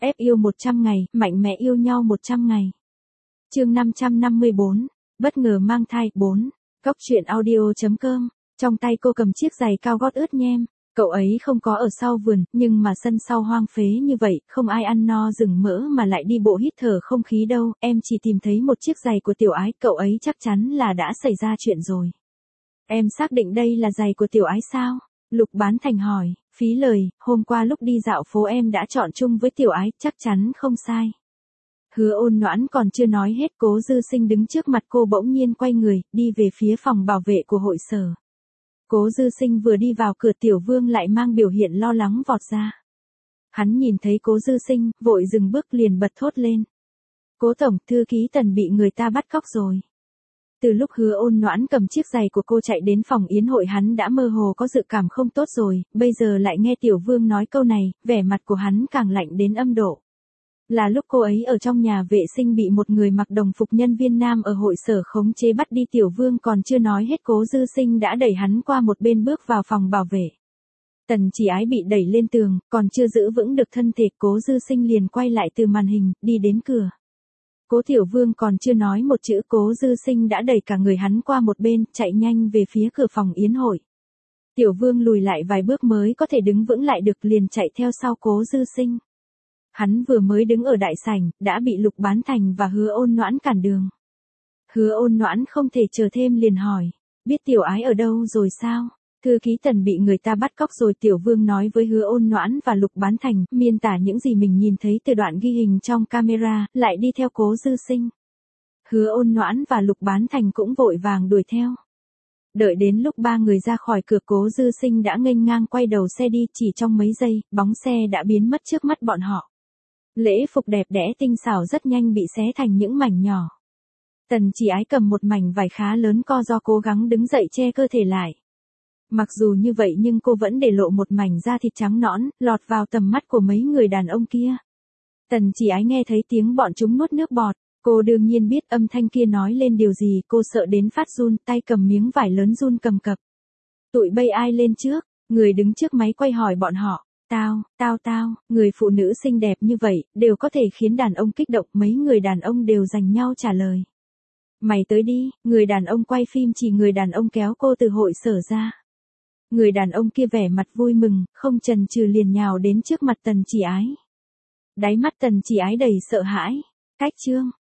Ép yêu 100 ngày, mạnh mẽ yêu nhau 100 ngày. Chương 554, bất ngờ mang thai 4. Góc truyện audio.com. Trong tay cô cầm chiếc giày cao gót ướt nhem. Cậu ấy không có ở sau vườn, nhưng mà sân sau hoang phế như vậy, không ai ăn no rừng mỡ mà lại đi bộ hít thở không khí đâu. Em chỉ tìm thấy một chiếc giày của Tiểu Ái, cậu ấy chắc chắn là đã xảy ra chuyện rồi. Em xác định đây là giày của Tiểu Ái sao? Lục Bán Thành hỏi. Phí lời, hôm qua lúc đi dạo phố em đã chọn chung với Tiểu Ái, chắc chắn không sai. Hứa Ôn Noãn còn chưa nói hết, Cố Dư Sinh đứng trước mặt cô bỗng nhiên quay người, đi về phía phòng bảo vệ của hội sở. Cố Dư Sinh vừa đi vào cửa, Tiểu Vương lại mang biểu hiện lo lắng vọt ra. Hắn nhìn thấy Cố Dư Sinh, vội dừng bước liền bật thốt lên. Cố tổng, thư ký Tần bị người ta bắt cóc rồi. Từ lúc Hứa Ôn Noãn cầm chiếc giày của cô chạy đến phòng yến hội, hắn đã mơ hồ có dự cảm không tốt rồi, bây giờ lại nghe Tiểu Vương nói câu này, vẻ mặt của hắn càng lạnh đến âm độ. Là lúc cô ấy ở trong nhà vệ sinh bị một người mặc đồng phục nhân viên nam ở hội sở khống chế bắt đi. Tiểu Vương còn chưa nói hết, Cố Dư Sinh đã đẩy hắn qua một bên bước vào phòng bảo vệ. Tần Chỉ Ái bị đẩy lên tường, còn chưa giữ vững được thân thể, Cố Dư Sinh liền quay lại từ màn hình, đi đến cửa. Cố Tiểu Vương còn chưa nói một chữ, Cố Dư Sinh đã đẩy cả người hắn qua một bên, chạy nhanh về phía cửa phòng yến hội. Tiểu Vương lùi lại vài bước mới có thể đứng vững lại được, liền chạy theo sau Cố Dư Sinh. Hắn vừa mới đứng ở đại sảnh, đã bị Lục Bán Thành và Hứa Ôn Noãn cản đường. Hứa Ôn Noãn không thể chờ thêm liền hỏi, biết Tiểu Ái ở đâu rồi sao? Thư ký Tần bị người ta bắt cóc rồi. Tiểu Vương nói với Hứa Ôn Noãn và Lục Bán Thành, miêu tả những gì mình nhìn thấy từ đoạn ghi hình trong camera, lại đi theo Cố Dư Sinh. Hứa Ôn Noãn và Lục Bán Thành cũng vội vàng đuổi theo. Đợi đến lúc ba người ra khỏi cửa, Cố Dư Sinh đã nghênh ngang quay đầu xe đi, chỉ trong mấy giây, bóng xe đã biến mất trước mắt bọn họ. Lễ phục đẹp đẽ tinh xảo rất nhanh bị xé thành những mảnh nhỏ. Tần Chỉ Ái cầm một mảnh vải khá lớn co do cố gắng đứng dậy che cơ thể lại. Mặc dù như vậy nhưng cô vẫn để lộ một mảnh da thịt trắng nõn, lọt vào tầm mắt của mấy người đàn ông kia. Tần Chỉ Ái nghe thấy tiếng bọn chúng nuốt nước bọt, cô đương nhiên biết âm thanh kia nói lên điều gì, cô sợ đến phát run, tay cầm miếng vải lớn run cầm cập. Tụi bay ai lên trước? Người đứng trước máy quay hỏi bọn họ. Tao, người phụ nữ xinh đẹp như vậy, đều có thể khiến đàn ông kích động. Mấy người đàn ông đều giành nhau trả lời. Mày tới đi, người đàn ông quay phim chỉ người đàn ông kéo cô từ hội sở ra. Người đàn ông kia vẻ mặt vui mừng, không chần chừ liền nhào đến trước mặt Tần Chỉ Ái. Đáy mắt Tần Chỉ Ái đầy sợ hãi. Cách chương